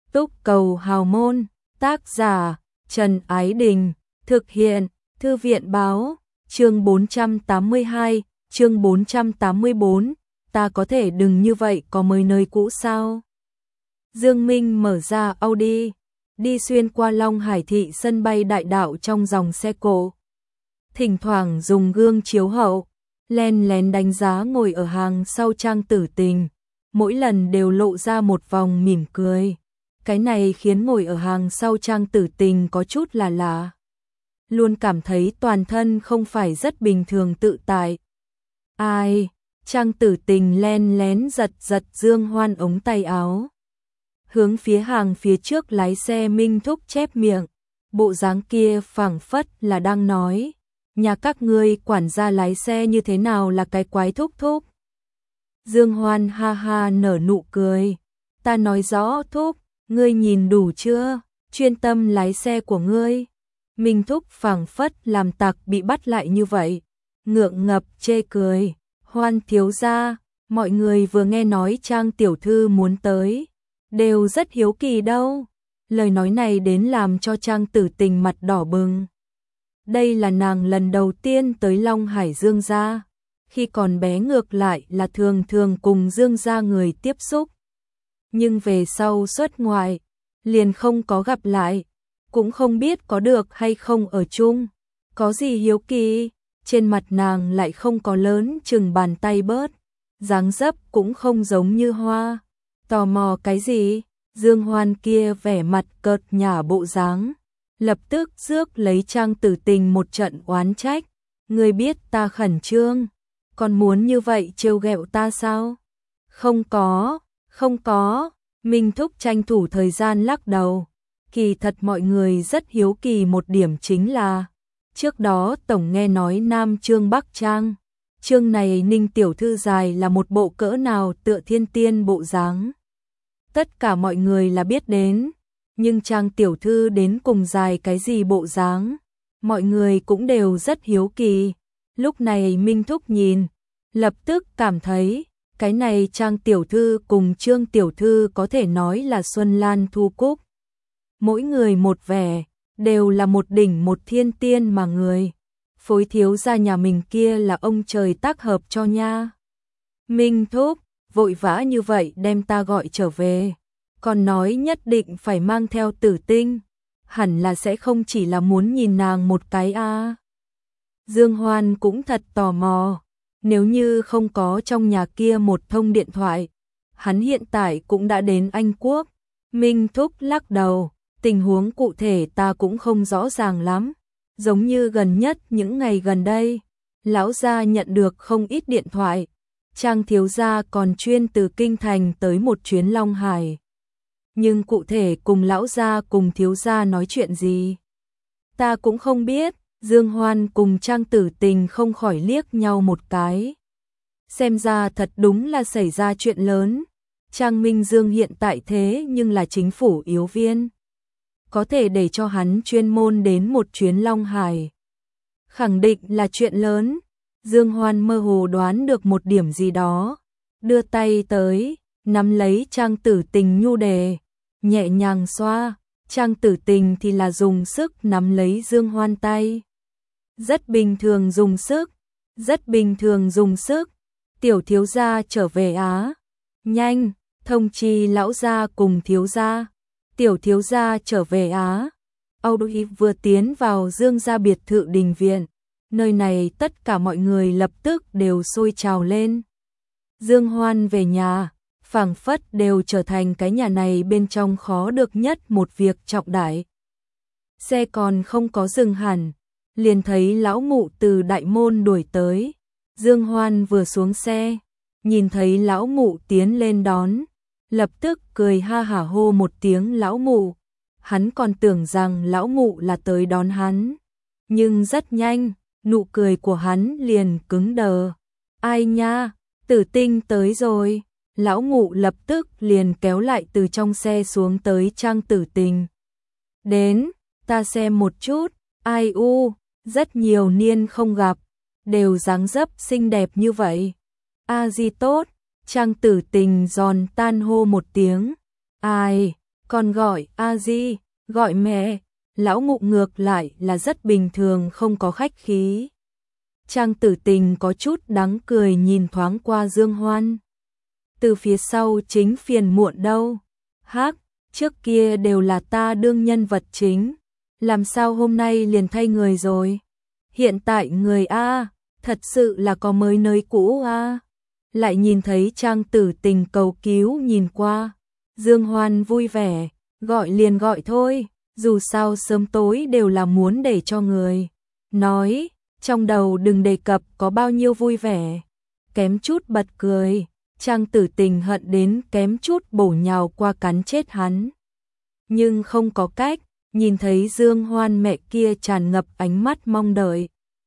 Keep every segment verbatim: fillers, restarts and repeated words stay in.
Túc Cầu Hào Môn, tác giả Trần Ái Đình, thực hiện Thư viện Báo, chương bốn trăm tám mươi hai, chương bốn trăm tám mươi bốn, ta có thể đừng như vậy có mới nơi cũ sao? Dương Minh mở ra Audi, đi xuyên qua Long Hải thị sân bay đại đạo trong dòng xe cộ. Thỉnh thoảng dùng gương chiếu hậu, len lén đánh giá ngồi ở hàng sau Trang Tử Tình, mỗi lần đều lộ ra một vòng mỉm cười. Cái này khiến ngồi ở hàng sau Trang Tử Tình có chút là lạ. Luôn cảm thấy toàn thân không phải rất bình thường tự tại. Ai? Trang Tử Tình len lén giật giật Dương Hoan ống tay áo. Hướng phía hàng phía trước lái xe Minh Thúc chép miệng. Bộ dáng kia phảng phất là đang nói. Nhà các ngươi quản gia lái xe như thế nào là cái quái thúc thúc. Dương Hoan ha ha nở nụ cười. Ta nói rõ thúc, ngươi nhìn đủ chưa, chuyên tâm lái xe của ngươi. Minh Thúc phảng phất làm tặc bị bắt lại như vậy. Ngượng ngập chê cười. Hoan thiếu gia, mọi người vừa nghe nói Trang tiểu thư muốn tới, đều rất hiếu kỳ đâu. Lời nói này đến làm cho Trang Tử Tình mặt đỏ bừng. Đây là nàng lần đầu tiên tới Long Hải Dương gia, khi còn bé ngược lại là thường thường cùng Dương gia người tiếp xúc. Nhưng về sau xuất ngoại, liền không có gặp lại, cũng không biết có được hay không ở chung. Có gì hiếu kỳ, trên mặt nàng lại không có lớn chừng bàn tay bớt, dáng dấp cũng không giống như Hoa. Tò mò cái gì? Dương Hoan kia vẻ mặt cợt nhả bộ dáng, lập tức rước lấy Trang Tử Tình một trận oán trách. Ngươi biết ta khẩn trương, còn muốn như vậy trêu ghẹo ta sao? Không có, không có. Minh Thúc tranh thủ thời gian lắc đầu. Kỳ thật mọi người rất hiếu kỳ một điểm chính là, trước đó tổng nghe nói Nam Trương Bắc Trang, chương này Ninh tiểu thư dài là một bộ cỡ nào tựa thiên tiên bộ dáng. Tất cả mọi người là biết đến, nhưng Trang tiểu thư đến cùng dài cái gì bộ dáng, mọi người cũng đều rất hiếu kỳ. Lúc này Minh Thúc nhìn, lập tức cảm thấy, cái này Trang tiểu thư cùng Trương tiểu thư có thể nói là Xuân Lan Thu Cúc. Mỗi người một vẻ, đều là một đỉnh một thiên tiên mà người. Phối thiếu gia nhà mình kia là ông trời tác hợp cho nha. Minh Thúc, vội vã như vậy đem ta gọi trở về. Còn nói nhất định phải mang theo Tử Tinh. Hẳn là sẽ không chỉ là muốn nhìn nàng một cái a. À. Dương Hoan cũng thật tò mò. Nếu như không có trong nhà kia một thông điện thoại, hắn hiện tại cũng đã đến Anh Quốc. Minh Thúc lắc đầu. Tình huống cụ thể ta cũng không rõ ràng lắm, giống như gần nhất những ngày gần đây, lão gia nhận được không ít điện thoại, Trang thiếu gia còn chuyên từ Kinh Thành tới một chuyến Long Hải. Nhưng cụ thể cùng lão gia cùng thiếu gia nói chuyện gì, ta cũng không biết. Dương Hoan cùng Trang Tử Tình không khỏi liếc nhau một cái. Xem ra thật đúng là xảy ra chuyện lớn. Trang Minh Dương hiện tại thế nhưng là chính phủ yếu viên, có thể để cho hắn chuyên môn đến một chuyến Long Hải. Khẳng định là chuyện lớn. Dương Hoan mơ hồ đoán được một điểm gì đó, đưa tay tới, nắm lấy Trang Tử Tình nhu đề, nhẹ nhàng xoa. Trang Tử Tình thì là dùng sức nắm lấy Dương Hoan tay. Rất bình thường dùng sức, rất bình thường dùng sức. Tiểu thiếu gia trở về Á. Nhanh, thông chi lão gia cùng thiếu gia. Tiểu thiếu gia trở về Á. Audi vừa tiến vào Dương gia biệt thự đình viện, nơi này tất cả mọi người lập tức đều sôi trào lên. Dương Hoan về nhà, phảng phất đều trở thành cái nhà này bên trong khó được nhất một việc trọng đại. Xe còn không có dừng hẳn, liền thấy lão mụ từ đại môn đuổi tới. Dương Hoan vừa xuống xe, nhìn thấy lão mụ tiến lên đón, lập tức cười ha hả hô một tiếng lão mụ. Hắn còn tưởng rằng lão mụ là tới đón hắn, nhưng rất nhanh, nụ cười của hắn liền cứng đờ. Ai nha, Tử Tinh tới rồi. Lão mụ lập tức liền kéo lại từ trong xe xuống tới Trang Tử Tình. Đến, ta xem một chút. Ai u, rất nhiều niên không gặp, đều dáng dấp xinh đẹp như vậy. A di tốt. Trang Tử Tình giòn tan hô một tiếng. Ai, Còn gọi a di, gọi mẹ, lão Ngụ ngược lại là rất bình thường không có khách khí. Trang Tử Tình có chút đắng cười nhìn thoáng qua Dương Hoan. Từ phía sau chính phiền muộn đâu. Hắc, trước kia đều là ta đương nhân vật chính. Làm sao hôm nay liền thay người rồi? Hiện tại người A, thật sự là có mới nơi cũ A. Lại nhìn thấy Trang Tử Tình cầu cứu nhìn qua. Dương Hoan vui vẻ, gọi liền gọi thôi, dù sao sớm tối đều là muốn để cho người. Nói, trong đầu đừng đề cập có bao nhiêu vui vẻ. Kém chút bật cười, Trang Tử Tình hận đến kém chút bổ nhào qua cắn chết hắn. Nhưng không có cách, nhìn thấy Dương Hoan mẹ kia tràn ngập ánh mắt mong đợi.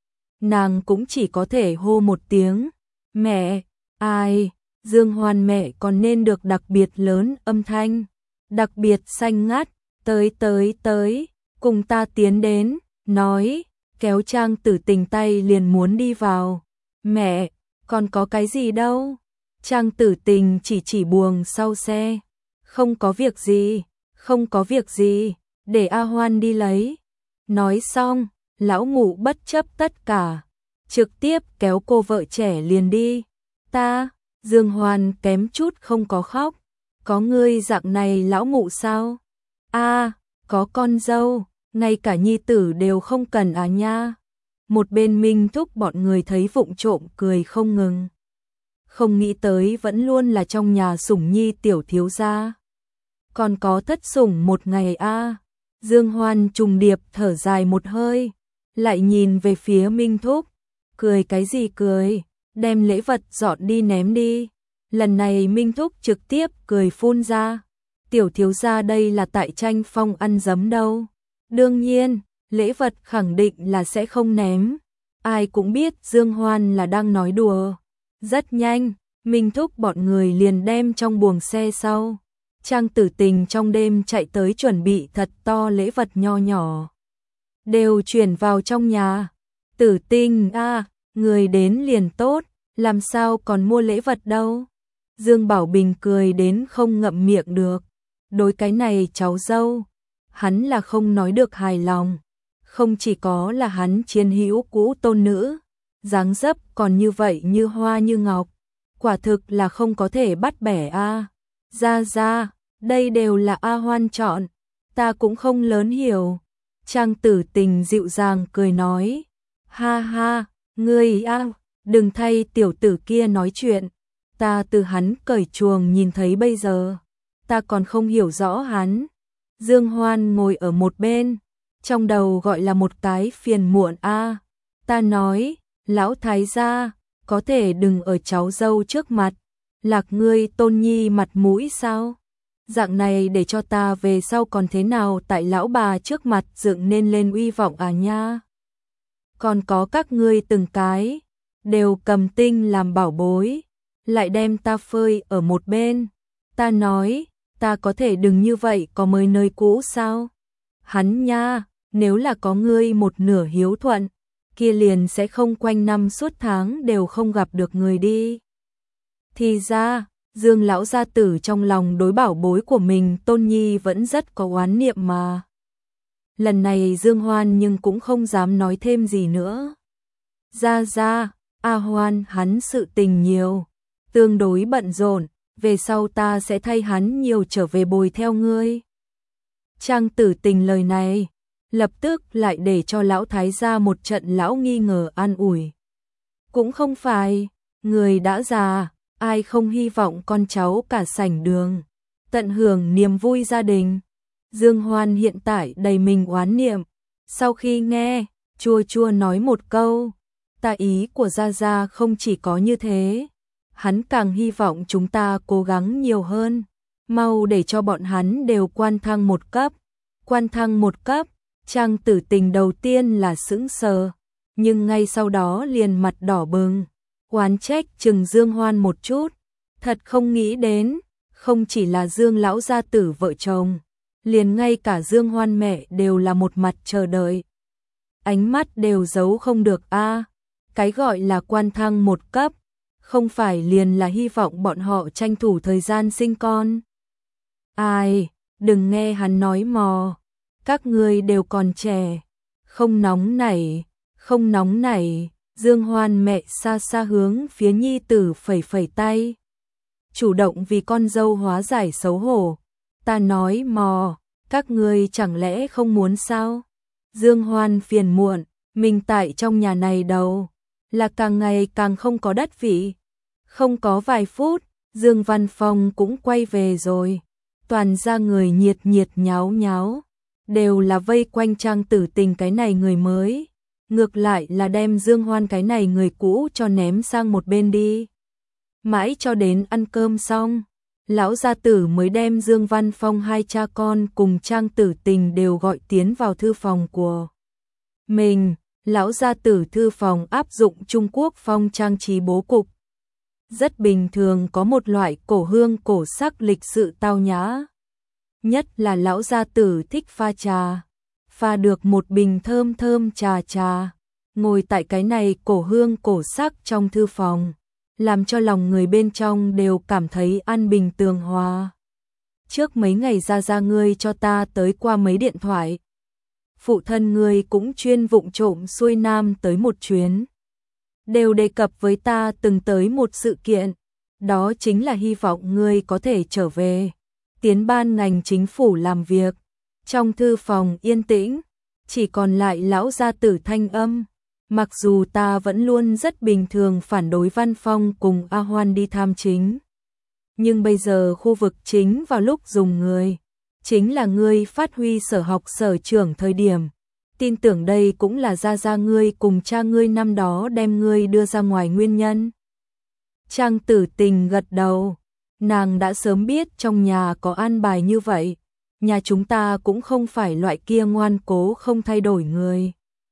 Nàng cũng chỉ có thể hô một tiếng, mẹ, ai, Dương Hoan mẹ còn nên được đặc biệt lớn âm thanh, đặc biệt xanh ngắt, tới tới tới, cùng ta tiến đến, nói, kéo Trang Tử Tình tay liền muốn đi vào. Mẹ, còn có cái gì đâu? Trang Tử Tình chỉ chỉ buồng sau xe. Không có việc gì, không có việc gì, để A Hoan đi lấy. Nói xong, lão Ngụ bất chấp tất cả, trực tiếp kéo cô vợ trẻ liền đi. Ta, Dương Hoan kém chút không có khóc. Có ngươi dạng này lão Ngụ sao? A, có con dâu, ngay cả nhi tử đều không cần à nha. Một bên Minh Thúc bọn người thấy vụng trộm cười không ngừng. Không nghĩ tới vẫn luôn là trong nhà sủng nhi tiểu thiếu gia. Còn có thất sủng một ngày a. Dương Hoan trùng điệp thở dài một hơi, lại nhìn về phía Minh Thúc, cười cái gì cười, đem lễ vật dọn đi ném đi. Lần này Minh Thúc trực tiếp cười phun ra, tiểu thiếu gia đây là tại tranh phong ăn dấm đâu. Đương nhiên, lễ vật khẳng định là sẽ không ném. Ai cũng biết Dương Hoan là đang nói đùa. Rất nhanh, Minh Thúc bọn người liền đem trong buồng xe sau. Trang Tử Tình trong đêm chạy tới chuẩn bị thật to lễ vật nho nhỏ. Đều chuyển vào trong nhà. Tử Tình a, người đến liền tốt, làm sao còn mua lễ vật đâu. Dương Bảo Bình cười đến không ngậm miệng được. Đối cái này cháu dâu, hắn là không nói được hài lòng. Không chỉ có là hắn chiến hữu cũ tôn nữ, dáng dấp còn như vậy như hoa như ngọc. Quả thực là không có thể bắt bẻ a. Ra ra, đây đều là A Hoan chọn, ta cũng không lớn hiểu. Trang Tử Tình dịu dàng cười nói, ha ha, ngươi a, đừng thay tiểu tử kia nói chuyện. Ta từ hắn cởi chuồng nhìn thấy bây giờ, ta còn không hiểu rõ hắn. Dương Hoan ngồi ở một bên, trong đầu gọi là một cái phiền muộn a. Ta nói, lão thái gia, có thể đừng ở cháu dâu trước mặt, lạc ngươi tôn nhi mặt mũi sao? Dạng này để cho ta về sau còn thế nào tại lão bà trước mặt dựng nên lên uy vọng à nha. Còn có các ngươi từng cái, đều cầm tinh làm bảo bối, lại đem ta phơi ở một bên. Ta nói, ta có thể đừng như vậy có mới nơi cũ sao? Hắn nha, nếu là có ngươi một nửa hiếu thuận, kia liền sẽ không quanh năm suốt tháng đều không gặp được người đi. Thì ra, Dương lão gia tử trong lòng đối bảo bối của mình tôn nhi vẫn rất có oán niệm mà. Lần này Dương Hoan nhưng cũng không dám nói thêm gì nữa. Ra ra, A Hoan hắn sự tình nhiều, tương đối bận rộn, về sau ta sẽ thay hắn nhiều trở về bồi theo ngươi. Trang Tử Tình lời này, lập tức lại để cho lão thái gia một trận lão nghi ngờ an ủi. Cũng không phải, người đã già, ai không hy vọng con cháu cả sảnh đường, tận hưởng niềm vui gia đình. Dương Hoan hiện tại đầy mình oán niệm, sau khi nghe, chua chua nói một câu, ta ý của Gia Gia không chỉ có như thế, hắn càng hy vọng chúng ta cố gắng nhiều hơn, mau để cho bọn hắn đều quan thăng một cấp. Quan thăng một cấp, Trang Tử Tình đầu tiên là sững sờ, nhưng ngay sau đó liền mặt đỏ bừng, oán trách chừng Dương Hoan một chút, thật không nghĩ đến, không chỉ là Dương lão gia tử vợ chồng, liền ngay cả Dương Hoan mẹ đều là một mặt chờ đợi. Ánh mắt đều giấu không được a, cái gọi là quan thăng một cấp, không phải liền là hy vọng bọn họ tranh thủ thời gian sinh con. Ai, đừng nghe hắn nói mò, các ngươi đều còn trẻ, không nóng nảy, không nóng nảy. Dương Hoan mẹ xa xa hướng phía nhi tử phẩy phẩy tay, chủ động vì con dâu hóa giải xấu hổ. Ta nói mò, các ngươi chẳng lẽ không muốn sao? Dương Hoan phiền muộn, mình tại trong nhà này đâu, là càng ngày càng không có đất vị. Không có vài phút, Dương Văn Phong cũng quay về rồi. Toàn ra người nhiệt nhiệt nháo nháo, đều là vây quanh Trang Tử Tình cái này người mới. Ngược lại là đem Dương Hoan cái này người cũ cho ném sang một bên đi. Mãi cho đến ăn cơm xong, lão gia tử mới đem Dương Văn Phong hai cha con cùng Trang Tử Tình đều gọi tiến vào thư phòng của mình. Lão gia tử thư phòng áp dụng Trung Quốc phong trang trí bố cục. Rất bình thường, có một loại cổ hương cổ sắc lịch sự tao nhã. Nhất là lão gia tử thích pha trà. Pha được một bình thơm thơm trà trà. Ngồi tại cái này cổ hương cổ sắc trong thư phòng, làm cho lòng người bên trong đều cảm thấy an bình tường hòa. Trước mấy ngày ra ra ngươi cho ta tới qua mấy điện thoại. Phụ thân ngươi cũng chuyên vụng trộm xuôi nam tới một chuyến. Đều đề cập với ta từng tới một sự kiện. Đó chính là hy vọng ngươi có thể trở về, tiến ban ngành chính phủ làm việc. Trong thư phòng yên tĩnh, chỉ còn lại lão gia tử thanh âm. Mặc dù ta vẫn luôn rất bình thường phản đối Văn Phong cùng A Hoan đi tham chính, nhưng bây giờ khu vực chính vào lúc dùng người, chính là ngươi phát huy sở học sở trưởng thời điểm. Tin tưởng đây cũng là gia gia ngươi cùng cha ngươi năm đó đem ngươi đưa ra ngoài nguyên nhân. Trang Tử Tình gật đầu, nàng đã sớm biết trong nhà có an bài như vậy. Nhà chúng ta cũng không phải loại kia ngoan cố không thay đổi người,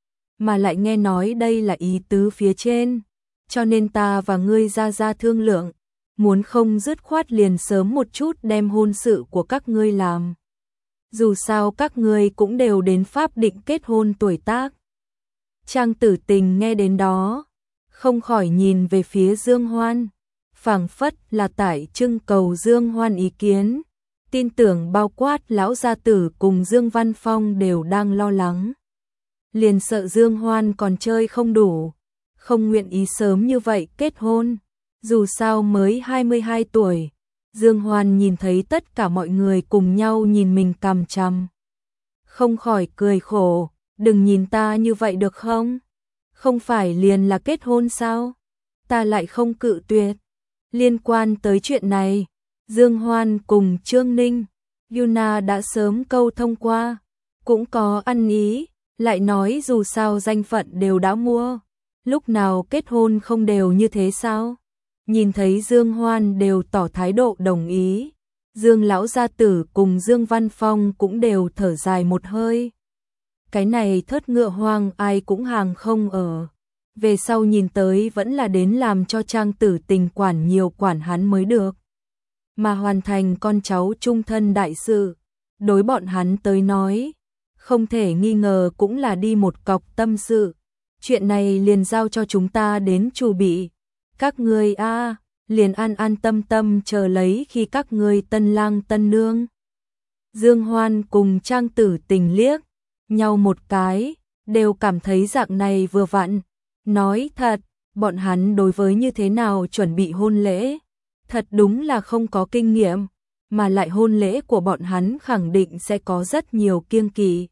mà lại nghe nói đây là ý tứ phía trên, cho nên ta và ngươi ra ra thương lượng, muốn không dứt khoát liền sớm một chút đem hôn sự của các ngươi làm. Dù sao các ngươi cũng đều đến pháp định kết hôn tuổi tác. Trang Tử Tình nghe đến đó, không khỏi nhìn về phía Dương Hoan, phảng phất là tại trưng cầu Dương Hoan ý kiến. Tin tưởng bao quát lão gia tử cùng Dương Văn Phong đều đang lo lắng. Liền sợ Dương Hoan còn chơi không đủ, không nguyện ý sớm như vậy kết hôn. Dù sao mới hai mươi hai tuổi, Dương Hoan nhìn thấy tất cả mọi người cùng nhau nhìn mình cằm chằm, không khỏi cười khổ, đừng nhìn ta như vậy được không? Không phải liền là kết hôn sao? Ta lại không cự tuyệt. Liên quan tới chuyện này, Dương Hoan cùng Trương Ninh, Yuna đã sớm câu thông qua, cũng có ăn ý, lại nói dù sao danh phận đều đã mua, lúc nào kết hôn không đều như thế sao? Nhìn thấy Dương Hoan đều tỏ thái độ đồng ý, Dương lão gia tử cùng Dương Văn Phong cũng đều thở dài một hơi. Cái này thớt ngựa hoang ai cũng hàng không ở. Về sau nhìn tới vẫn là đến làm cho Trang Tử Tình quản nhiều quản hắn mới được. Mà hoàn thành con cháu trung thân đại sự, đối bọn hắn tới nói, không thể nghi ngờ cũng là đi một cọc tâm sự. Chuyện này liền giao cho chúng ta đến chủ bị. Các ngươi a, liền an an tâm tâm chờ lấy khi các ngươi tân lang tân nương. Dương Hoan cùng Trang Tử Tình liếc nhau một cái, đều cảm thấy dạng này vừa vặn. Nói thật, bọn hắn đối với như thế nào chuẩn bị hôn lễ, thật đúng là không có kinh nghiệm, mà lại hôn lễ của bọn hắn khẳng định sẽ có rất nhiều kiêng kỵ.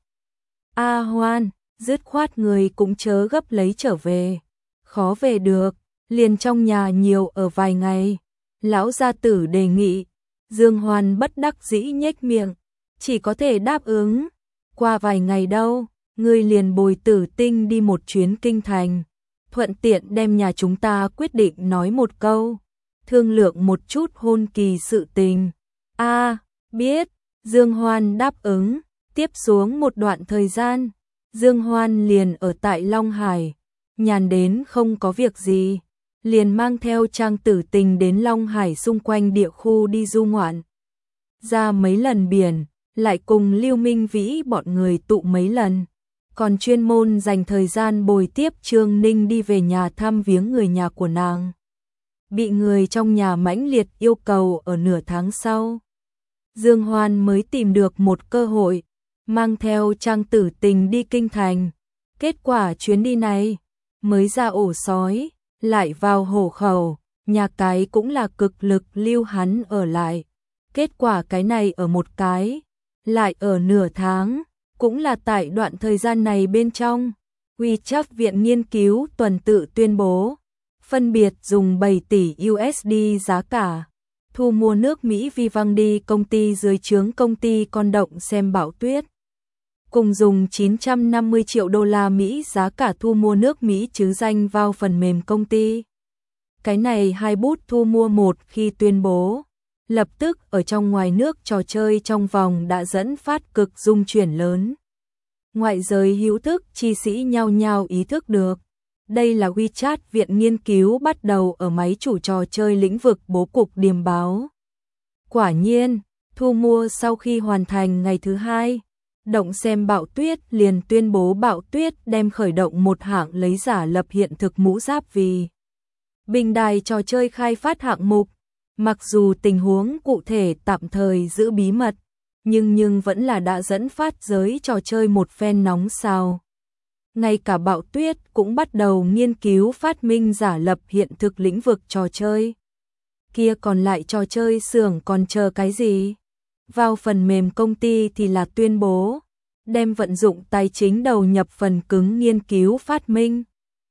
A Hoan, dứt khoát người cũng chớ gấp lấy trở về, khó về được, liền trong nhà nhiều ở vài ngày. Lão gia tử đề nghị, Dương Hoan bất đắc dĩ nhếch miệng, chỉ có thể đáp ứng. Qua vài ngày đâu, ngươi liền bồi Tử Tinh đi một chuyến kinh thành, thuận tiện đem nhà chúng ta quyết định nói một câu, thương lượng một chút hôn kỳ sự tình. A, biết. Dương Hoan đáp ứng. Tiếp xuống một đoạn thời gian, Dương Hoan liền ở tại Long Hải, nhàn đến không có việc gì, liền mang theo Trang Tử Tình đến Long Hải xung quanh địa khu đi du ngoạn. Ra mấy lần biển, lại cùng Lưu Minh Vĩ bọn người tụ mấy lần, còn chuyên môn dành thời gian bồi tiếp Trương Ninh đi về nhà thăm viếng người nhà của nàng. Bị người trong nhà mãnh liệt yêu cầu ở nửa tháng sau. Dương Hoan mới tìm được một cơ hội, mang theo Trang Tử Tình đi kinh thành. Kết quả chuyến đi này, mới ra ổ sói, lại vào hổ khẩu, nhà cái cũng là cực lực lưu hắn ở lại. Kết quả cái này ở một cái, lại ở nửa tháng, cũng là tại đoạn thời gian này bên trong. WeChat Viện Nghiên cứu tuần tự tuyên bố, phân biệt dùng bảy tỷ u ét đê giá cả, thu mua nước Mỹ Vivendi, công ty dưới trướng công ty con động Xem Bão Tuyết. Cùng dùng chín trăm năm mươi triệu đô la Mỹ giá cả thu mua nước Mỹ chứ danh vào phần mềm công ty. Cái này hai bút thu mua một khi tuyên bố, lập tức ở trong ngoài nước trò chơi trong vòng đã dẫn phát cực dung chuyển lớn. Ngoại giới hữu thức chi sĩ nhao nhao ý thức được, đây là WeChat Viện Nghiên cứu bắt đầu ở máy chủ trò chơi lĩnh vực bố cục điềm báo. Quả nhiên, thu mua sau khi hoàn thành ngày thứ hai, động Xem Bão Tuyết liền tuyên bố Bão Tuyết đem khởi động một hạng lấy giả lập hiện thực mũ giáp vì bình đài trò chơi khai phát hạng mục. Mặc dù tình huống cụ thể tạm thời giữ bí mật, nhưng nhưng vẫn là đã dẫn phát giới trò chơi một phen nóng xào. Ngay cả Bão Tuyết cũng bắt đầu nghiên cứu phát minh giả lập hiện thực lĩnh vực trò chơi. Kia còn lại trò chơi xưởng còn chờ cái gì? Vào phần mềm công ty thì là tuyên bố, đem vận dụng tài chính đầu nhập phần cứng nghiên cứu phát minh.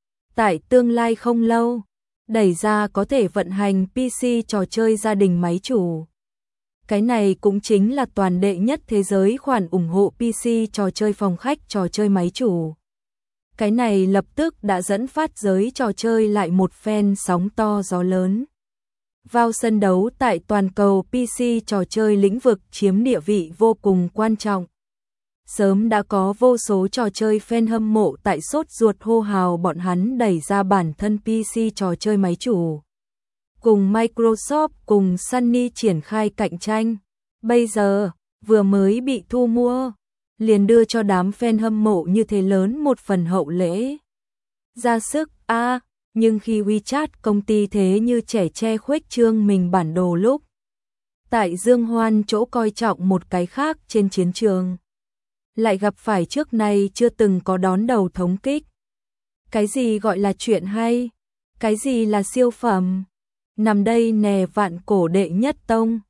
Tại tương lai không lâu, đẩy ra có thể vận hành pê xê trò chơi gia đình máy chủ. Cái này cũng chính là toàn đệ nhất thế giới khoản ủng hộ pê xê trò chơi phòng khách trò chơi máy chủ. Cái này lập tức đã dẫn phát giới trò chơi lại một phen sóng to gió lớn. Vào sân đấu tại toàn cầu pê xê trò chơi lĩnh vực chiếm địa vị vô cùng quan trọng. Sớm đã có vô số trò chơi fan hâm mộ tại sốt ruột hô hào bọn hắn đẩy ra bản thân pê xê trò chơi máy chủ. Cùng Microsoft cùng Sony triển khai cạnh tranh. Bây giờ, vừa mới bị thu mua, liền đưa cho đám fan hâm mộ như thế lớn một phần hậu lễ. Ra sức, a à, nhưng khi WeChat công ty thế như trẻ che khuếch trương mình bản đồ lúc. Tại Dương Hoan chỗ coi trọng một cái khác trên chiến trường. Lại gặp phải trước nay chưa từng có đón đầu thống kích. Cái gì gọi là chuyện hay? Cái gì là siêu phẩm? Nằm đây nè vạn cổ đệ nhất tông.